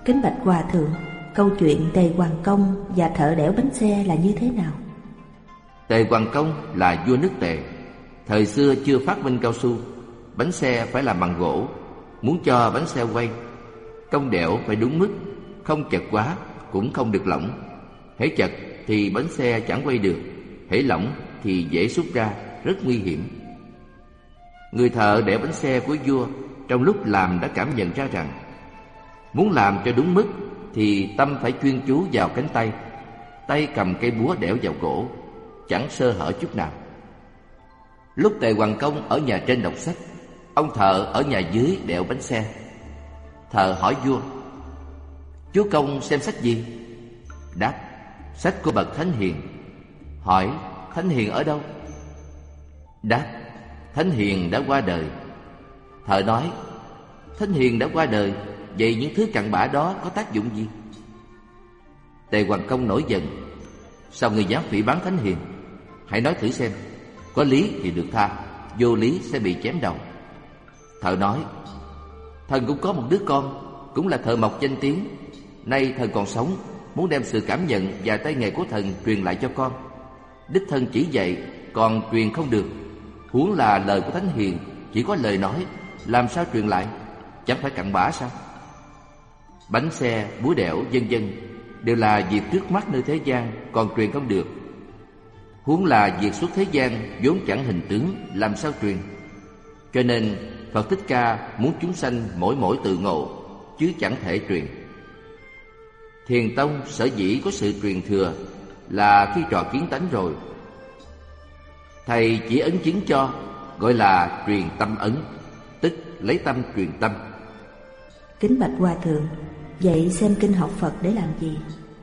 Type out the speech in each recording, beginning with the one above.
Kính bạch hòa thượng, câu chuyện Tề Hoàng Công và thợ đẽo bánh xe là như thế nào? Tề Hoàng Công là vua nước Tề. Thời xưa chưa phát minh cao su, bánh xe phải làm bằng gỗ. Muốn cho bánh xe quay, công đẽo phải đúng mức, không chật quá cũng không được lỏng. Hễ chật thì bánh xe chẳng quay được, hễ lỏng thì dễ xúc ra, rất nguy hiểm. Người thợ đẽo bánh xe của vua trong lúc làm đã cảm nhận ra rằng muốn làm cho đúng mức thì tâm phải chuyên chú vào cánh tay, tay cầm cây búa đẽo vào gỗ, chẳng sơ hở chút nào. Lúc Tề Hoàng Công ở nhà trên đọc sách, ông thợ ở nhà dưới đẽo bánh xe. Thợ hỏi vua: "Chúa công xem sách gì?" Đáp: "Sách của bậc Thánh Hiền." Hỏi: "Thánh Hiền ở đâu?" Đáp: "Thánh Hiền đã qua đời." Thợ nói: "Thánh Hiền đã qua đời, vậy những thứ cặn bã đó có tác dụng gì?" Tề Hoàng Công nổi giận: "Sao người dám phỉ báng Thánh Hiền? Hãy nói thử xem, có lý thì được tha, vô lý sẽ bị chém đầu." Thợ nói: "Thần cũng có một đứa con, cũng là thợ mộc danh tiếng. Nay thần còn sống, muốn đem sự cảm nhận và tay nghề của thần truyền lại cho con. Đích thân chỉ dạy, còn truyền không được. Huống là lời của Thánh Hiền chỉ có lời nói, làm sao truyền lại? Chẳng phải cặn bã sao? Bánh xe, búa đẽo, vân vân đều là việc trước mắt nơi thế gian, còn truyền không được. Huống là việc xuất thế gian vốn chẳng hình tướng, làm sao truyền? Cho nên Phật Thích Ca muốn chúng sanh mỗi tự ngộ, chứ chẳng thể truyền. Thiền tông sở dĩ có sự truyền thừa là khi trò kiến tánh rồi, thầy chỉ ấn chứng cho, gọi là truyền tâm ấn, tức lấy tâm truyền tâm." Kính bạch hòa thượng, vậy xem kinh học Phật để làm gì?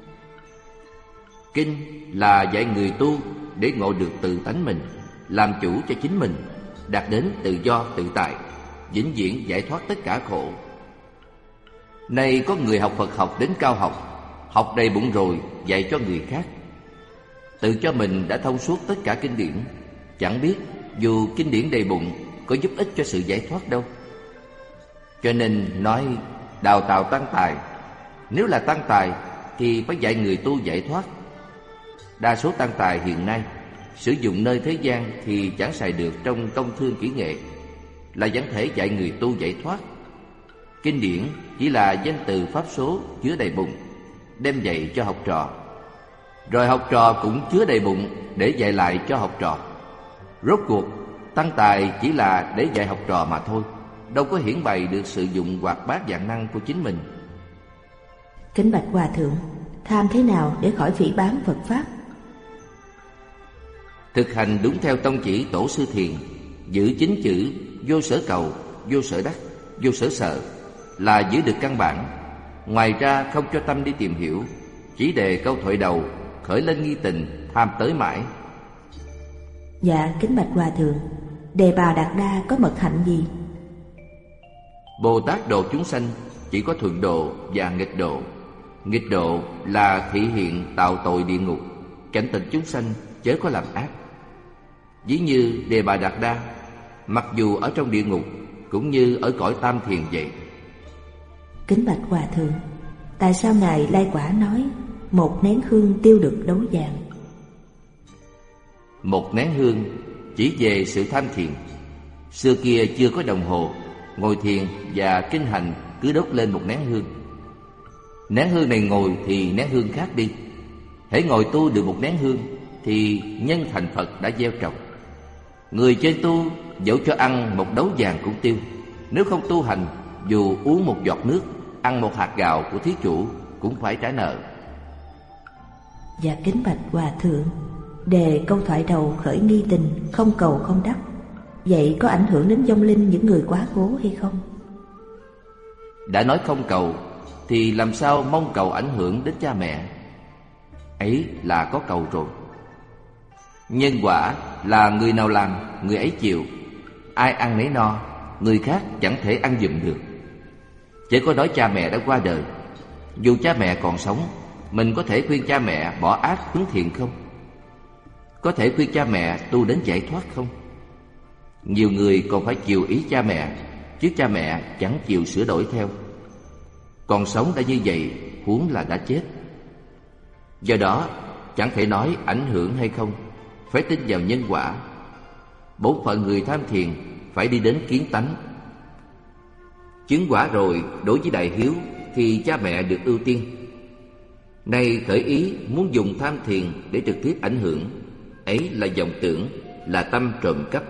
Kinh là dạy người tu để ngộ được tự tánh mình, làm chủ cho chính mình, đạt đến tự do tự tại, vĩnh viễn giải thoát tất cả khổ. Nay có người học Phật học đến cao học, học đầy bụng rồi dạy cho người khác, tự cho mình đã thông suốt tất cả kinh điển, chẳng biết dù kinh điển đầy bụng có giúp ích cho sự giải thoát đâu. Cho nên nói đào tạo tăng tài. Nếu là tăng tài thì phải dạy người tu giải thoát. Đa số tăng tài hiện nay sử dụng nơi thế gian thì chẳng xài được trong công thương kỹ nghệ, là chẳng thể dạy người tu giải thoát. Kinh điển chỉ là danh từ pháp số chứa đầy bụng, đem dạy cho học trò, rồi học trò cũng chứa đầy bụng để dạy lại cho học trò. Rốt cuộc tăng tài chỉ là để dạy học trò mà thôi, đâu có hiển bày được sự dụng hoạt bát vạn năng của chính mình. Kính bạch hòa thượng, tham thế nào để khỏi phỉ báng Phật pháp? Thực hành đúng theo tông chỉ Tổ sư Thiền, giữ chính chữ vô sở cầu, vô sở đắc, vô sở sợ là giữ được căn bản. Ngoài ra không cho tâm đi tìm hiểu, chỉ đề câu thoại đầu khởi lên nghi tình, tham tới mãi. Dạ kính bạch hòa thượng, Đề Bà Đạt Đa có mật hạnh gì? Bồ Tát độ chúng sanh chỉ có thuận độ và nghịch độ. Nghịch độ là thị hiện tạo tội địa ngục, cảnh tỉnh chúng sanh chớ có làm ác. Ví như Đề Bà Đạt Đa, mặc dù ở trong địa ngục cũng như ở cõi tam thiền vậy. Kính bạch hòa thượng, tại sao ngài Lai Quả nói một nén hương tiêu được đấu vàng? Một nén hương chỉ về sự tham thiền. Xưa kia chưa có đồng hồ, ngồi thiền và kinh hành cứ đốt lên một nén hương. Nén hương này ngồi thì nén hương khác đi. Hễ ngồi tu được một nén hương thì nhân thành Phật đã gieo trồng. Người trên tu dẫu cho ăn một đấu vàng cũng tiêu. Nếu không tu hành, dù uống một giọt nước, ăn một hạt gạo của thí chủ cũng phải trả nợ. Dạ kính bạch hòa thượng, đề câu thoại đầu khởi nghi tình, không cầu không đắc, vậy có ảnh hưởng đến vong linh những người quá cố hay không? Đã nói không cầu thì làm sao mong cầu ảnh hưởng đến cha mẹ? Ấy là có cầu rồi. Nhân quả là người nào làm người ấy chịu, ai ăn nấy no, người khác chẳng thể ăn giùm được. Chớ có nói cha mẹ đã qua đời. Dù cha mẹ còn sống, mình có thể khuyên cha mẹ bỏ ác hướng thiện không? Có thể khuyên cha mẹ tu đến giải thoát không? Nhiều người còn phải chiều ý cha mẹ, chứ cha mẹ chẳng chịu sửa đổi theo. Còn sống đã như vậy, huống là đã chết. Do đó, chẳng thể nói ảnh hưởng hay không, phải tin vào nhân quả. Bổn phận người tham thiền phải đi đến kiến tánh. Chứng quả rồi, đối với đại hiếu thì cha mẹ được ưu tiên. Nay khởi ý muốn dùng tham thiền để trực tiếp ảnh hưởng, ấy là vọng tưởng, là tâm trộm cắp.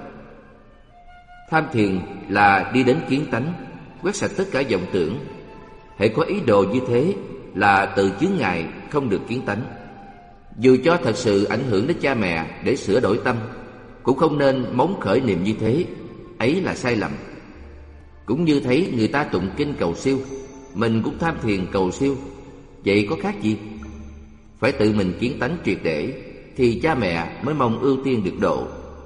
Tham thiền là đi đến kiến tánh, quét sạch tất cả vọng tưởng. Hễ có ý đồ như thế là tự chướng ngại, không được kiến tánh. Dù cho thật sự ảnh hưởng đến cha mẹ để sửa đổi tâm, cũng không nên móng khởi niệm như thế, ấy là sai lầm. Cũng như thấy người ta tụng kinh cầu siêu, mình cũng tham thiền cầu siêu, vậy có khác gì? Phải tự mình kiến tánh triệt để, thì cha mẹ mới mong ưu tiên được độ.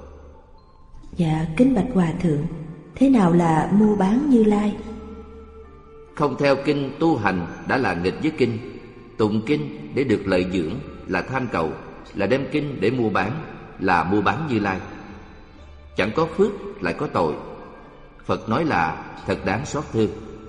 Dạ, kính bạch hòa thượng, thế nào là mua bán Như Lai? Không theo kinh tu hành đã là nghịch với kinh. Tụng kinh để được lợi dưỡng là tham cầu, là đem kinh để mua bán, là mua bán Như Lai. Chẳng có phước lại có tội. Phật nói là thật đáng xót thương.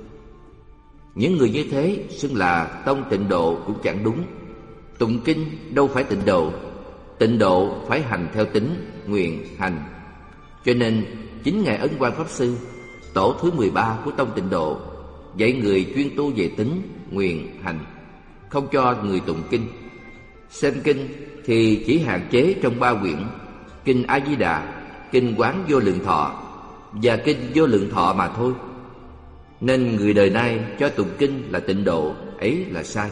Những người như thế xưng là tông tịnh độ cũng chẳng đúng. Tụng kinh đâu phải tịnh độ. Tịnh độ phải hành theo tính, nguyện, hành. Cho nên chính Ngài Ấn Quang Pháp Sư, tổ thứ 13 của tông tịnh độ, dạy người chuyên tu về tính, nguyện, hành, không cho người tụng kinh. Xem kinh thì chỉ hạn chế trong 3 quyển: kinh A Di Đà, kinh Quán Vô Lượng Thọ và kinh Vô Lượng Thọ mà thôi. Nên người đời nay cho tụng kinh là tịnh độ, ấy là sai.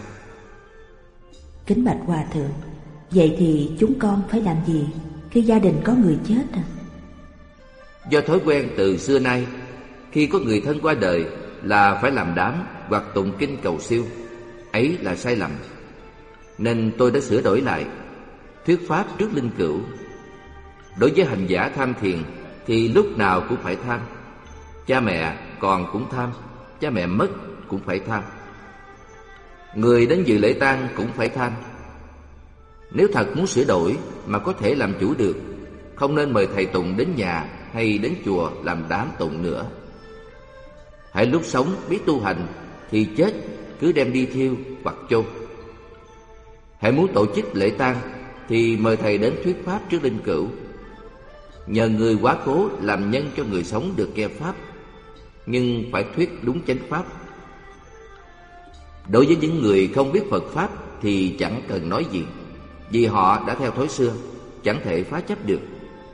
Kính bạch hòa thượng, vậy thì chúng con phải làm gì khi gia đình có người chết à? Do thói quen từ xưa nay, khi có người thân qua đời là phải làm đám hoặc tụng kinh cầu siêu, ấy là sai lầm. Nên tôi đã sửa đổi lại, thuyết pháp trước linh cữu. Đối với hành giả tham thiền thì lúc nào cũng phải tham. Cha mẹ còn cũng tham, cha mẹ mất cũng phải tham. Người đến dự lễ tang cũng phải tham. Nếu thật muốn sửa đổi mà có thể làm chủ được, không nên mời thầy tụng đến nhà hay đến chùa làm đám tụng nữa. Hãy lúc sống biết tu hành thì chết cứ đem đi thiêu hoặc chôn. Hãy muốn tổ chức lễ tang thì mời thầy đến thuyết pháp trước linh cữu. Nhờ người quá cố làm nhân cho người sống được nghe pháp, nhưng phải thuyết đúng chánh pháp. Đối với những người không biết Phật pháp thì chẳng cần nói gì, vì họ đã theo thói xưa, chẳng thể phá chấp được.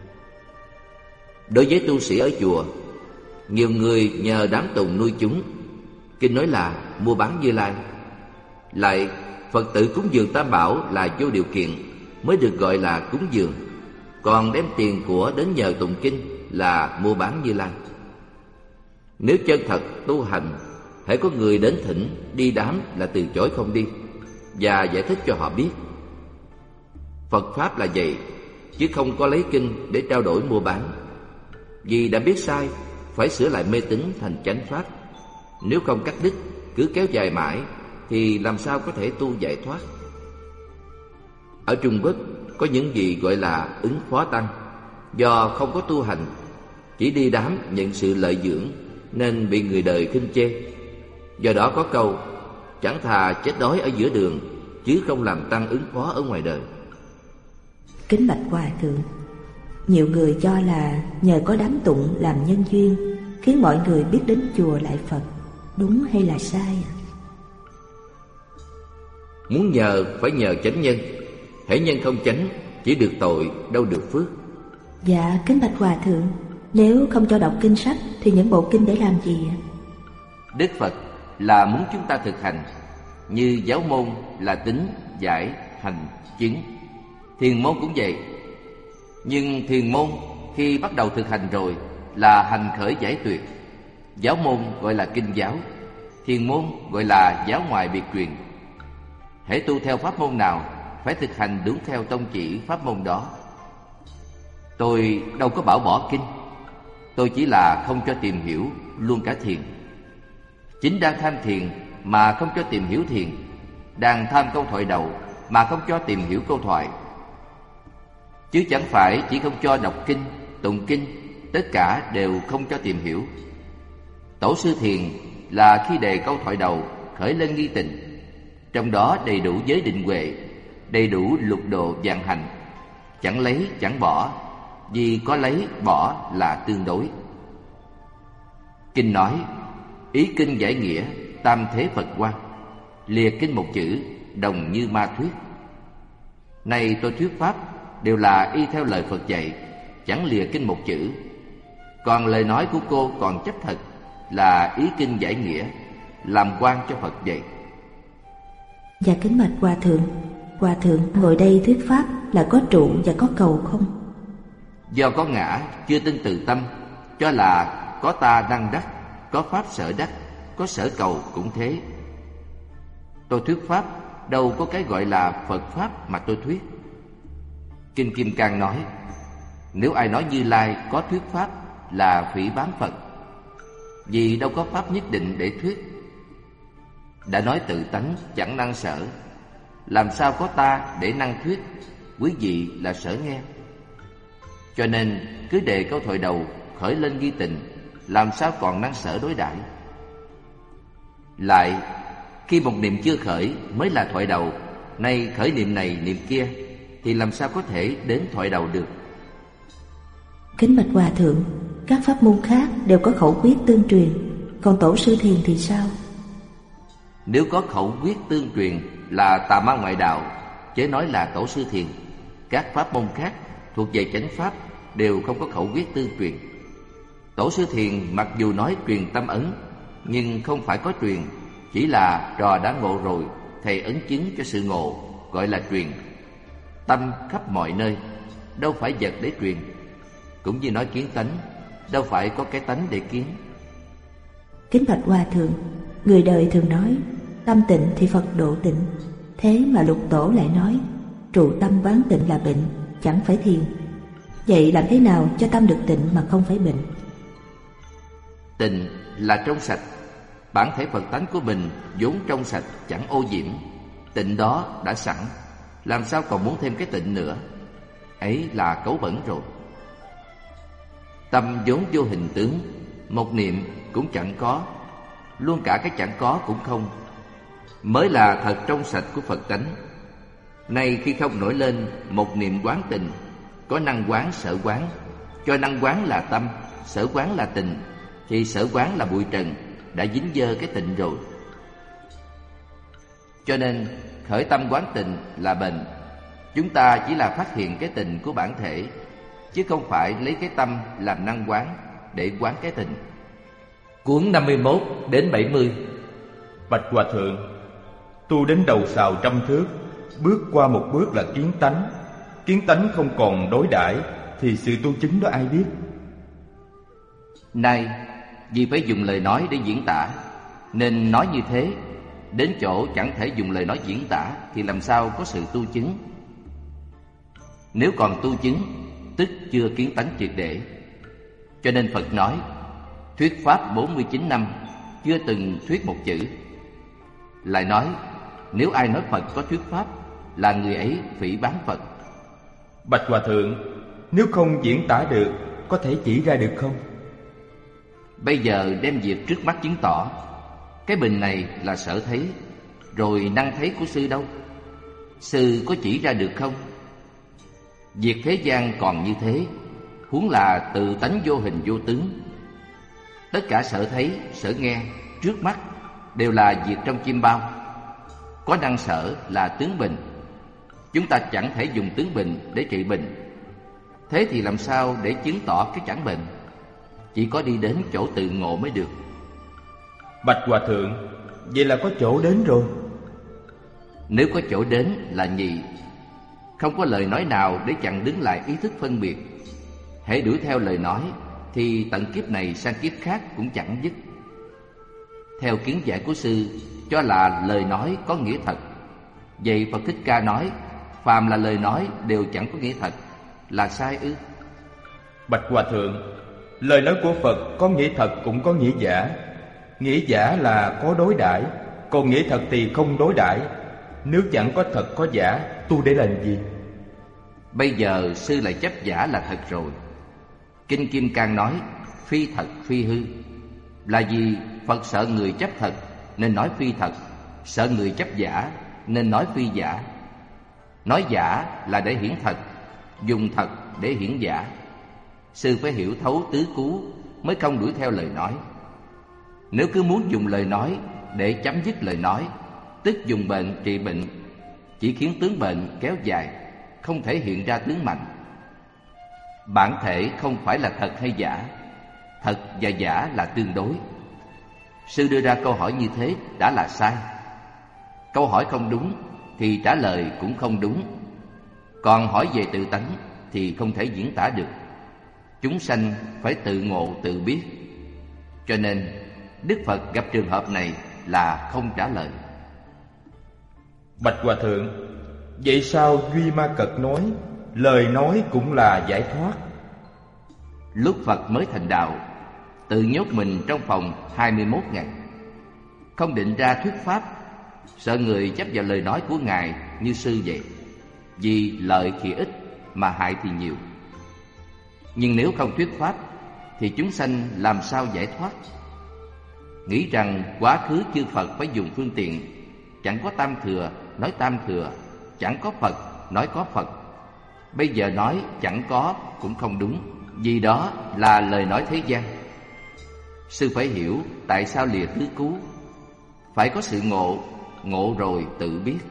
Đối với tu sĩ ở chùa, nhiều người nhờ đám tùng nuôi chúng. Kinh nói là mua bán Như Lai. Lại Phật tử cúng dường Tam Bảo là vô điều kiện mới được gọi là cúng dường. Còn đem tiền của đến nhờ tụng kinh là mua bán Như Lai. Nếu chân thật tu hành, hễ có người đến thỉnh đi đám là từ chối không đi, và giải thích cho họ biết. Phật pháp là vậy, chứ không có lấy kinh để trao đổi mua bán. Vì đã biết sai, phải sửa lại mê tín thành chánh pháp. Nếu không cắt đứt, cứ kéo dài mãi thì làm sao có thể tu giải thoát. Ở Trung Quốc có những gì gọi là ứng phó tăng. Do không có tu hành, chỉ đi đám nhận sự lợi dưỡng, nên bị người đời khinh chê. Do đó có câu: chẳng thà chết đói ở giữa đường, chứ không làm tăng ứng phó ở ngoài đời. Kính bạch hòa thượng, nhiều người cho là nhờ có đám tụng làm nhân duyên, khiến mọi người biết đến chùa lại Phật. Đúng hay là sai ạ? Muốn nhờ phải nhờ chánh nhân. Hễ nhân không chánh, chỉ được tội, đâu được phước. Dạ, kính bạch hòa thượng, nếu không cho đọc kinh sách thì những bộ kinh để làm gì ạ? Đức Phật là muốn chúng ta thực hành. Như giáo môn là tính, giải, hành, chứng. Thiền môn cũng vậy. Nhưng thiền môn khi bắt đầu thực hành rồi là hành khởi giải tuyệt. Giáo môn gọi là kinh giáo, thiền môn gọi là giáo ngoại biệt truyền. Hễ tu theo pháp môn nào phải thực hành đúng theo tông chỉ pháp môn đó. Tôi đâu có bảo bỏ kinh. Tôi chỉ là không cho tìm hiểu luôn cả thiền. Chính đang tham thiền mà không cho tìm hiểu thiền, đang tham câu thoại đầu mà không cho tìm hiểu câu thoại. Chứ chẳng phải chỉ không cho đọc kinh, tụng kinh, tất cả đều không cho tìm hiểu. Tổ sư thiền là khi đề câu thoại đầu khởi lên nghi tình. Trong đó đầy đủ giới định huệ, đầy đủ lục độ vạn hành. Chẳng lấy chẳng bỏ, vì có lấy bỏ là tương đối. Kinh nói: ý kinh giải nghĩa, tam thế Phật quan. Lìa kinh một chữ, đồng như ma thuyết. Này tôi thuyết pháp đều là y theo lời Phật dạy, chẳng lìa kinh một chữ. Còn lời nói của cô còn chấp thật là ý kinh giải nghĩa, làm quan cho Phật dạy. Dạ kính bạch Hòa thượng ngồi đây thuyết pháp là có trụ và có cầu không? Do có ngã, chưa tin từ tâm, cho là có ta năng đắc, có pháp sở đắc, có sở cầu cũng thế. Tôi thuyết pháp đâu có cái gọi là Phật pháp mà tôi thuyết. Kinh Kim Cang nói: nếu ai nói Như Lai có thuyết pháp là phỉ báng Phật, vì đâu có pháp nhất định để thuyết. Đã nói tự tánh chẳng năng sở, làm sao có ta để năng thuyết, quý vị là sở nghe. Cho nên cứ đề câu thoại đầu khởi lên nghi tình, làm sao còn năng sở đối đãi. Lại khi một niệm chưa khởi mới là thoại đầu, nay khởi niệm này niệm kia, thì làm sao có thể đến thoại đầu được? Kính bạch Hòa thượng, các pháp môn khác đều có khẩu quyết tương truyền, còn tổ sư thiền thì sao? Nếu có khẩu quyết tương truyền là tà ma ngoại đạo, chớ nói là tổ sư thiền. Các pháp môn khác thuộc về chánh pháp đều không có khẩu quyết tương truyền. Tổ sư thiền mặc dù nói truyền tâm ấn, nhưng không phải có truyền, chỉ là trò đã ngộ rồi, thầy ấn chứng cho sự ngộ, gọi là truyền. Tâm khắp mọi nơi, đâu phải vật để truyền. Cũng như nói kiến tánh, đâu phải có cái tánh để kiến. Kính bạch Hòa thượng, người đời thường nói tâm tịnh thì Phật độ tịnh, thế mà Lục Tổ lại nói trụ tâm quán tịnh là bệnh, chẳng phải thiền. Vậy làm thế nào cho tâm được tịnh mà không phải bệnh? Tịnh là trong sạch. Bản thể Phật tánh của mình vốn trong sạch, chẳng ô nhiễm. Tịnh đó đã sẵn, làm sao còn muốn thêm cái tịnh nữa? Ấy là cấu bẩn rồi. Tâm vốn vô hình tướng, một niệm cũng chẳng có, luôn cả cái chẳng có cũng không, mới là thật trong sạch của Phật tánh. Nay khi không nổi lên một niệm quán tình, có năng quán sở quán, cho năng quán là tâm, sở quán là tình, thì sở quán là bụi trần, đã dính dơ cái tịnh rồi. Cho nên khởi tâm quán tịnh là bệnh. Chúng ta chỉ là phát hiện cái tịnh của bản thể, chứ không phải lấy cái tâm làm năng quán để quán cái tịnh. Cuốn 51 đến 70. Bạch Hòa thượng, tu đến đầu sào trăm thước, bước qua một bước là kiến tánh. Kiến tánh không còn đối đãi, thì sự tu chứng đó ai biết? Nay vì phải dùng lời nói để diễn tả, nên nói như thế. Đến chỗ chẳng thể dùng lời nói diễn tả, thì làm sao có sự tu chứng? Nếu còn tu chứng, tức chưa kiến tánh triệt để. Cho nên Phật nói thuyết pháp 49 năm, chưa từng thuyết một chữ. Lại nói nếu ai nói Phật có thuyết pháp, là người ấy phỉ báng Phật. Bạch Hòa thượng, nếu không diễn tả được, có thể chỉ ra được không? Bây giờ đem việc trước mắt chứng tỏ. Cái bình này là sở thấy, rồi năng thấy của sư đâu? Sư có chỉ ra được không? Việc thế gian còn như thế, huống là tự tánh vô hình vô tướng. Tất cả sở thấy, sở nghe trước mắt đều là việc trong chim bao. Có năng sở là tướng bình. Chúng ta chẳng thể dùng tướng bình để trị bệnh. Thế thì làm sao để chứng tỏ cái chẳng bệnh? Chỉ có đi đến chỗ tự ngộ mới được. Bạch Hòa thượng, vậy là có chỗ đến rồi. Nếu có chỗ đến là nhị. Không có lời nói nào để chặn đứng lại ý thức phân biệt. Hễ đuổi theo lời nói, thì tận kiếp này sang kiếp khác cũng chẳng dứt. Theo kiến giải của sư, cho là lời nói có nghĩa thật. Vậy Phật Thích Ca nói phàm là lời nói đều chẳng có nghĩa thật, là sai ư? Bạch Hòa thượng, lời nói của Phật có nghĩa thật cũng có nghĩa giả. Nghĩa giả là có đối đãi, còn nghĩa thật thì không đối đãi. Nếu chẳng có thật có giả, tu để làm gì? Bây giờ sư lại chấp giả là thật rồi. Kinh Kim Cang nói phi thật phi hư, là vì Phật sợ người chấp thật nên nói phi thật, sợ người chấp giả nên nói phi giả. Nói giả là để hiển thật, dùng thật để hiển giả. Sư phải hiểu thấu tứ cú mới không đuổi theo lời nói. Nếu cứ muốn dùng lời nói để chấm dứt lời nói, tức dùng bệnh trị bệnh, chỉ khiến tướng bệnh kéo dài, không thể hiện ra tướng mạnh. Bản thể không phải là thật hay giả, thật và giả là tương đối. Sư đưa ra câu hỏi như thế đã là sai. Câu hỏi không đúng thì trả lời cũng không đúng. Còn hỏi về tự tánh thì không thể diễn tả được. Chúng sanh phải tự ngộ tự biết. Cho nên Đức Phật gặp trường hợp này là không trả lời. Bạch Hòa Thượng, vậy sao Duy Ma Cật nói lời nói cũng là giải thoát? Lúc Phật mới thành đạo, tự nhốt mình trong phòng 21 ngày, không định ra thuyết pháp, sợ người chấp vào lời nói của Ngài như sư vậy. Vì lợi thì ít mà hại thì nhiều. Nhưng nếu không thuyết pháp thì chúng sanh làm sao giải thoát? Nghĩ rằng quá khứ chư Phật phải dùng phương tiện, chẳng có tam thừa nói tam thừa, chẳng có Phật nói có Phật. Bây giờ nói chẳng có cũng không đúng, vì đó là lời nói thế gian. Sư phải hiểu tại sao lìa tứ cú. Phải có sự ngộ, ngộ rồi tự biết.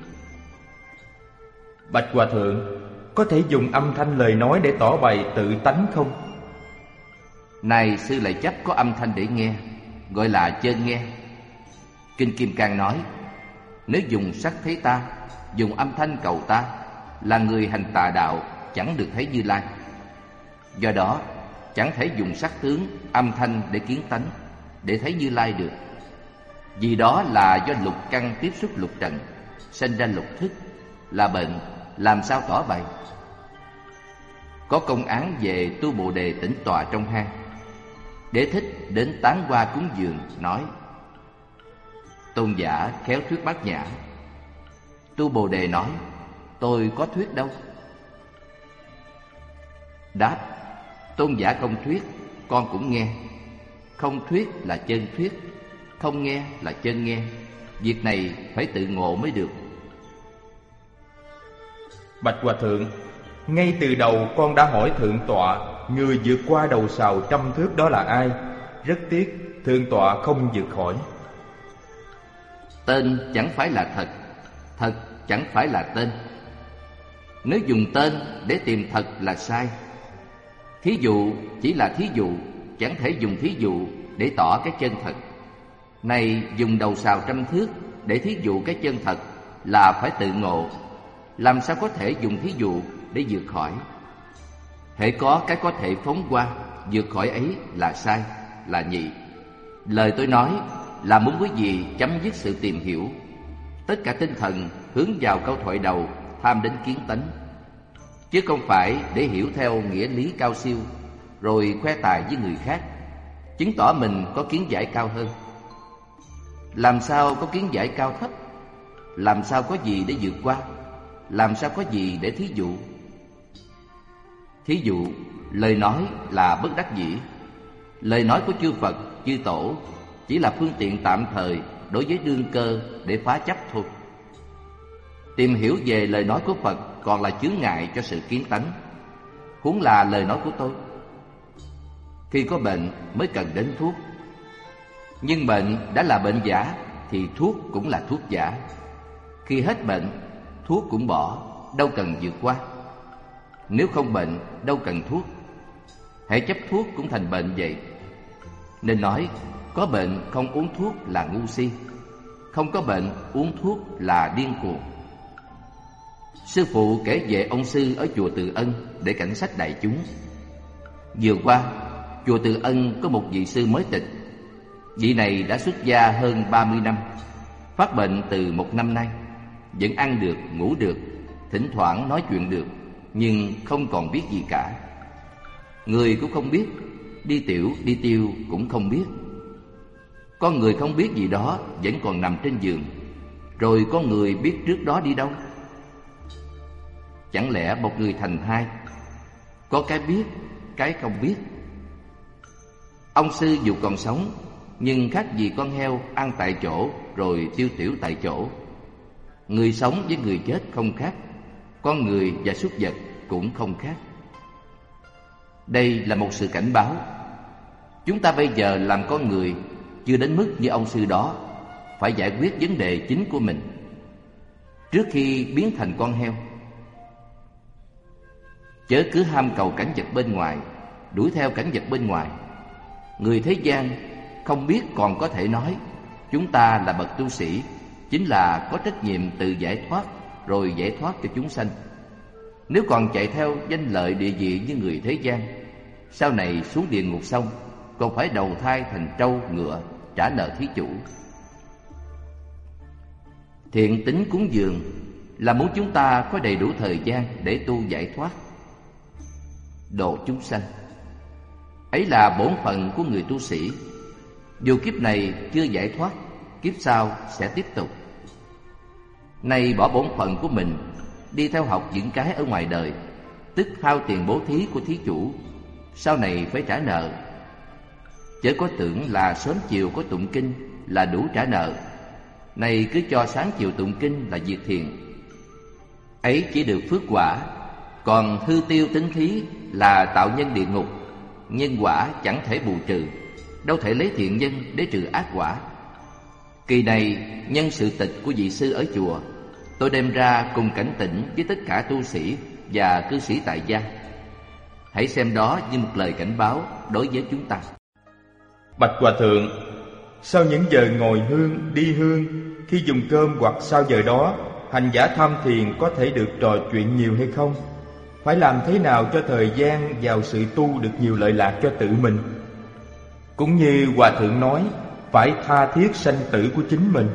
Bạch Hòa Thượng, có thể dùng âm thanh lời nói để tỏ bày tự tánh không? Này sư lại chấp có âm thanh để nghe, gọi là chân nghe. Kinh Kim Cang nói, nếu dùng sắc thấy ta, dùng âm thanh cầu ta, là người hành tà đạo, chẳng được thấy Như Lai. Do đó chẳng thể dùng sắc tướng, âm thanh để kiến tánh, để thấy Như Lai được. Vì đó là do lục căn tiếp xúc lục trần, sinh ra lục thức, là bệnh, làm sao tỏ bày? Có công án về tu Bồ Đề tĩnh tọa trong hang. Đế Thích đến tán hoa cúng dường, nói: tôn giả khéo thuyết bát nhã. Tu Bồ Đề nói: tôi có thuyết đâu. Đáp: tôn giả không thuyết, con cũng nghe. Không thuyết là chân thuyết, không nghe là chân nghe. Việc này phải tự ngộ mới được. Bạch Hòa Thượng, ngay từ đầu con đã hỏi Thượng tọa, người vượt qua đầu sào 100 thước đó là ai? Rất tiếc Thượng tọa không vượt khỏi. Tên chẳng phải là thật, thật chẳng phải là tên. Nếu dùng tên để tìm thật là sai. Thí dụ chỉ là thí dụ, chẳng thể dùng thí dụ để tỏ cái chân thật. Này dùng đầu sào 100 thước để thí dụ cái chân thật là phải tự ngộ. Làm sao có thể dùng thí dụ để vượt khỏi? Hễ có cái có thể phóng qua, vượt khỏi ấy là sai, là nhị. Lời tôi nói là muốn quý vị chấm dứt sự tìm hiểu. Tất cả tinh thần hướng vào câu thoại đầu, tham đến kiến tánh, chứ không phải để hiểu theo nghĩa lý cao siêu, rồi khoe tài với người khác, chứng tỏ mình có kiến giải cao hơn. Làm sao có kiến giải cao thấp? Làm sao có gì để vượt qua? Làm sao có gì để thí dụ? Thí dụ, lời nói là bất đắc dĩ. Lời nói của chư Phật, chư Tổ chỉ là phương tiện tạm thời đối với đương cơ để phá chấp thôi. Tìm hiểu về lời nói của Phật còn là chướng ngại cho sự kiến tánh, huống là lời nói của tôi. Khi có bệnh mới cần đến thuốc, nhưng bệnh đã là bệnh giả thì thuốc cũng là thuốc giả. Khi hết bệnh, thuốc cũng bỏ, đâu cần vượt qua. Nếu không bệnh, đâu cần thuốc. Hễ chấp thuốc cũng thành bệnh vậy. Nên nói có bệnh không uống thuốc là ngu si, không có bệnh uống thuốc là điên cuồng. Sư phụ kể về ông sư ở chùa Từ Ân để cảnh sách đại chúng. Vừa qua, chùa Từ Ân có một vị sư mới tịch. Vị này đã xuất gia hơn 30 năm, phát bệnh từ 1 năm nay, vẫn ăn được, ngủ được, thỉnh thoảng nói chuyện được, nhưng không còn biết gì cả. Người cũng không biết, đi tiểu, đi tiêu cũng không biết. Con người không biết gì đó vẫn còn nằm trên giường, rồi con người biết trước đó đi đâu? Chẳng lẽ một người thành hai, có cái biết, cái không biết? Ông sư dù còn sống, nhưng khác gì con heo ăn tại chỗ rồi tiêu tiểu tại chỗ. Người sống với người chết không khác, con người và súc vật cũng không khác. Đây là một sự cảnh báo. Chúng ta bây giờ làm con người chưa đến mức như ông sư đó, phải giải quyết vấn đề chính của mình trước khi biến thành con heo. Chớ cứ ham cầu cảnh vật bên ngoài, đuổi theo cảnh vật bên ngoài. Người thế gian không biết còn có thể nói chúng ta là bậc tu sĩ, chính là có trách nhiệm tự giải thoát rồi giải thoát cho chúng sanh. Nếu còn chạy theo danh lợi địa vị như người thế gian, sau này xuống địa ngục xong còn phải đầu thai thành trâu ngựa trả nợ thí chủ. Thiện tính cúng dường là muốn chúng ta có đầy đủ thời gian để tu giải thoát, độ chúng sanh. Ấy là bổn phận của người tu sĩ. Dù kiếp này chưa giải thoát, kiếp sau sẽ tiếp tục. Nay bỏ bổn phận của mình, đi theo học những cái ở ngoài đời, tức hao tiền bố thí của thí chủ, sau này phải trả nợ. Chớ có tưởng là sớm chiều có tụng kinh là đủ trả nợ. Này cứ cho sáng chiều tụng kinh là việc thiện, ấy chỉ được phước quả. Còn hư tiêu tính thí là tạo nhân địa ngục, nhân quả chẳng thể bù trừ, đâu thể lấy thiện nhân để trừ ác quả. Kỳ này nhân sự tịch của vị sư ở chùa, tôi đem ra cùng cảnh tỉnh với tất cả tu sĩ và cư sĩ tại gia. Hãy xem đó như một lời cảnh báo đối với chúng ta. Bạch Hòa Thượng, sau những giờ ngồi hương, đi hương, khi dùng cơm hoặc sau giờ đó, hành giả tham thiền có thể được trò chuyện nhiều hay không? Phải làm thế nào cho thời gian vào sự tu được nhiều lợi lạc cho tự mình? Cũng như Hòa Thượng nói, phải tha thiết sanh tử của chính mình.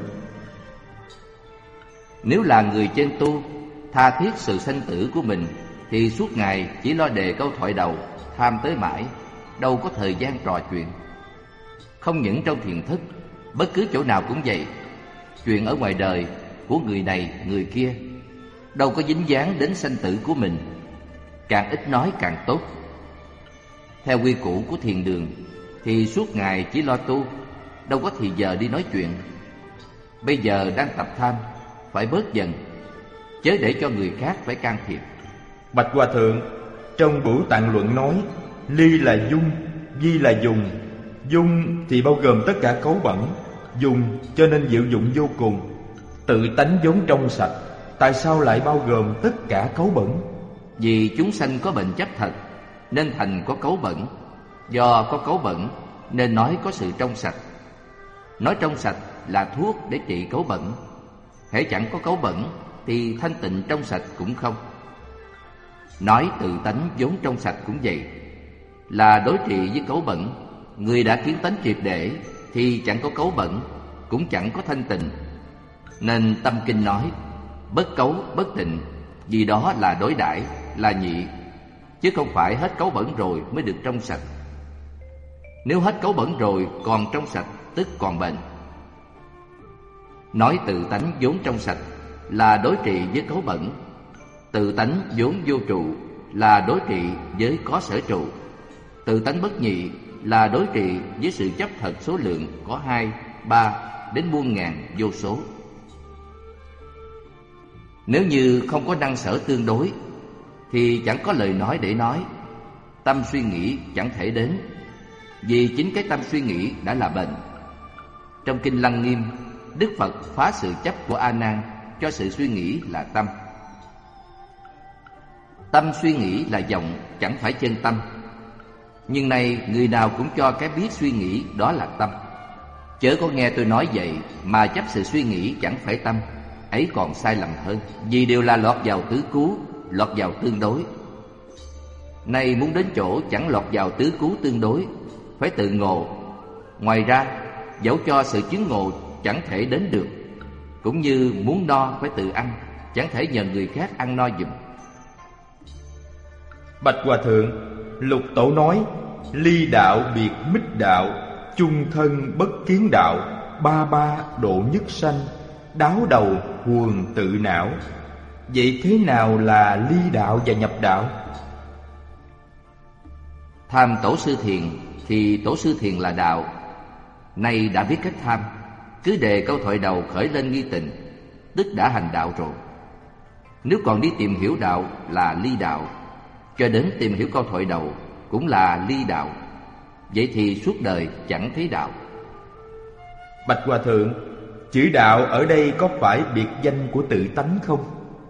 Nếu là người chân tu, tha thiết sự sanh tử của mình, thì suốt ngày chỉ lo đề câu thoại đầu, tham tới mãi, đâu có thời gian trò chuyện. Không những trong thiền thất, bất cứ chỗ nào cũng vậy. Chuyện ở ngoài đời của người này, người kia, đâu có dính dáng đến sanh tử của mình. Càng ít nói càng tốt. Theo quy củ của thiền đường thì suốt ngày chỉ lo tu, đâu có thì giờ đi nói chuyện. Bây giờ đang tập tham, phải bớt dần, chớ để cho người khác phải can thiệp. Bạch Hòa Thượng, trong Bửu Tạng Luận nói, ly là dung, vi là dùng. Dung thì bao gồm tất cả cấu bẩn, dùng cho nên diệu dụng vô cùng. Tự tánh vốn trong sạch, tại sao lại bao gồm tất cả cấu bẩn? Vì chúng sanh có bệnh chấp thật, nên thành có cấu bẩn. Do có cấu bẩn nên nói có sự trong sạch. Nói trong sạch là thuốc để trị cấu bẩn. Hễ chẳng có cấu bẩn thì thanh tịnh trong sạch cũng không. Nói tự tánh vốn trong sạch cũng vậy, là đối trị với cấu bẩn. Người đã kiến tánh triệt để thì chẳng có cấu bẩn, cũng chẳng có thanh tịnh. Nên tâm kinh nói bất cấu bất tịnh, vì đó là đối đãi, là nhị, chứ không phải hết cấu bẩn rồi mới được trong sạch. Nếu hết cấu bẩn rồi còn trong sạch, tức còn bệnh. Nói tự tánh vốn trong sạch là đối trị với cấu bẩn. Tự tánh vốn vô trụ là đối trị với có sở trụ. Tự tánh bất nhị là đối trị với sự chấp thật số lượng có 2, 3 đến muôn ngàn vô số. Nếu như không có năng sở tương đối thì chẳng có lời nói để nói. Tâm suy nghĩ chẳng thể đến, vì chính cái tâm suy nghĩ đã là bệnh. Trong Kinh Lăng Nghiêm, Đức Phật phá sự chấp của A Nan cho sự suy nghĩ là tâm. Tâm suy nghĩ là vọng, chẳng phải chân tâm. Nhưng nay người nào cũng cho cái biết suy nghĩ đó là tâm. Chớ có nghe tôi nói vậy mà chấp sự suy nghĩ chẳng phải tâm, ấy còn sai lầm hơn. Vì đều là lọt vào tứ cứu, lọt vào tương đối. Nay muốn đến chỗ chẳng lọt vào tứ cứu tương đối, phải tự ngộ. Ngoài ra, dẫu cho sự chứng ngộ chẳng thể đến được, cũng như muốn no phải tự ăn, chẳng thể nhờ người khác ăn no giùm. Bạch Hòa Thượng, Lục Tổ nói, ly đạo biệt mích đạo, chung thân bất kiến đạo, ba ba độ nhất sanh, đáo đầu huồng tự não. Vậy thế nào là ly đạo và nhập đạo? Tham tổ sư thiền thì tổ sư thiền là đạo. Nay đã biết cách tham, Cứ đề câu thoại đầu khởi lên nghi tình, tức đã hành đạo rồi. Nếu còn đi tìm hiểu đạo là ly đạo, cho đến tìm hiểu câu thoại đầu cũng là ly đạo. Vậy thì suốt đời chẳng thấy đạo. Bạch Hòa Thượng, chữ đạo ở đây có phải biệt danh của tự tánh không?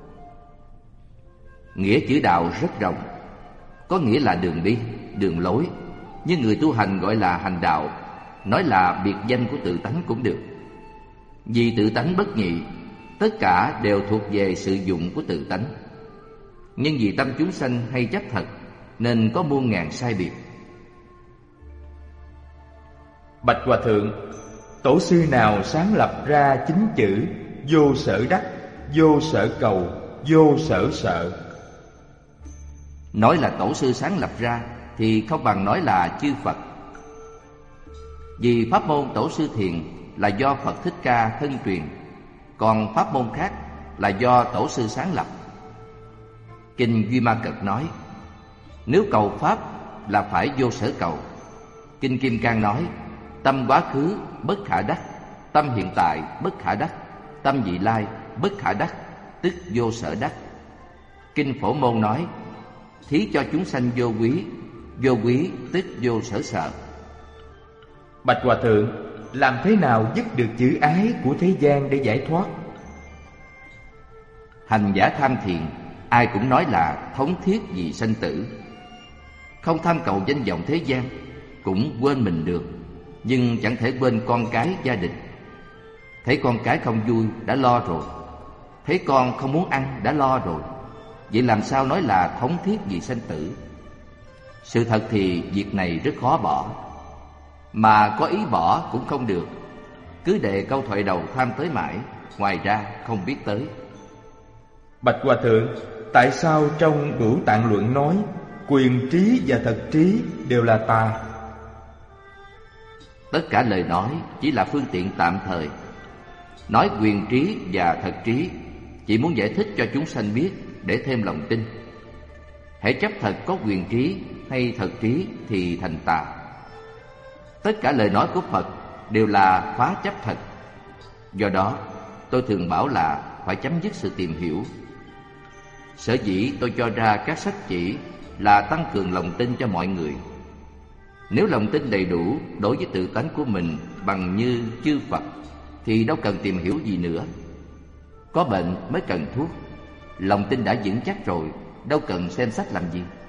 Nghĩa chữ đạo rất rộng, có nghĩa là đường đi, đường lối. Nhưng người tu hành gọi là hành đạo, nói là biệt danh của tự tánh cũng được. Vì tự tánh bất nhị, tất cả đều thuộc về sự dụng của tự tánh. Nhưng vì tâm chúng sanh hay chấp thật, nên có muôn ngàn sai biệt. Bạch Hòa Thượng, tổ sư nào sáng lập ra chính chữ vô sở đắc, vô sở cầu, vô sở sợ? Nói là tổ sư sáng lập ra thì không bằng nói là chư Phật. Vì pháp môn tổ sư thiền là do Phật Thích Ca thân truyền, còn pháp môn khác là do tổ sư sáng lập. Kinh Duy Ma Cật nói, nếu cầu pháp là phải vô sở cầu. Kinh Kim Cang nói, tâm quá khứ bất khả đắc, tâm hiện tại bất khả đắc, tâm vị lai bất khả đắc, tức vô sở đắc. Kinh Phổ Môn nói, thí cho chúng sanh vô quý tức vô sở sợ. Bạch Hòa Thượng, làm thế nào dứt được chữ ái của thế gian để giải thoát? Hành giả tham thiền, ai cũng nói là thống thiết vì sanh tử. Không tham cầu danh vọng thế gian, cũng quên mình được, nhưng chẳng thể quên con cái gia đình. Thấy con cái không vui đã lo rồi, thấy con không muốn ăn đã lo rồi. Vậy làm sao nói là thống thiết vì sanh tử? Sự thật thì việc này rất khó bỏ, mà có ý bỏ cũng không được. Cứ để câu thoại đầu tham tới mãi, ngoài ra không biết tới. Bạch Hòa Thượng, tại sao trong Ngũ Tạng Luận nói quyền trí và thật trí đều là tà? Tất cả lời nói chỉ là phương tiện tạm thời. Nói quyền trí và thật trí chỉ muốn giải thích cho chúng sanh biết để thêm lòng tin. Hễ chấp thật có quyền trí hay thật trí thì thành tà. Tất cả lời nói của Phật đều là phá chấp thật. Do đó tôi thường bảo là phải chấm dứt sự tìm hiểu. Sở dĩ tôi cho ra các sách chỉ là tăng cường lòng tin cho mọi người. Nếu lòng tin đầy đủ đối với tự tánh của mình bằng như chư Phật thì đâu cần tìm hiểu gì nữa. Có bệnh mới cần thuốc, lòng tin đã vững chắc rồi, đâu cần xem sách làm gì.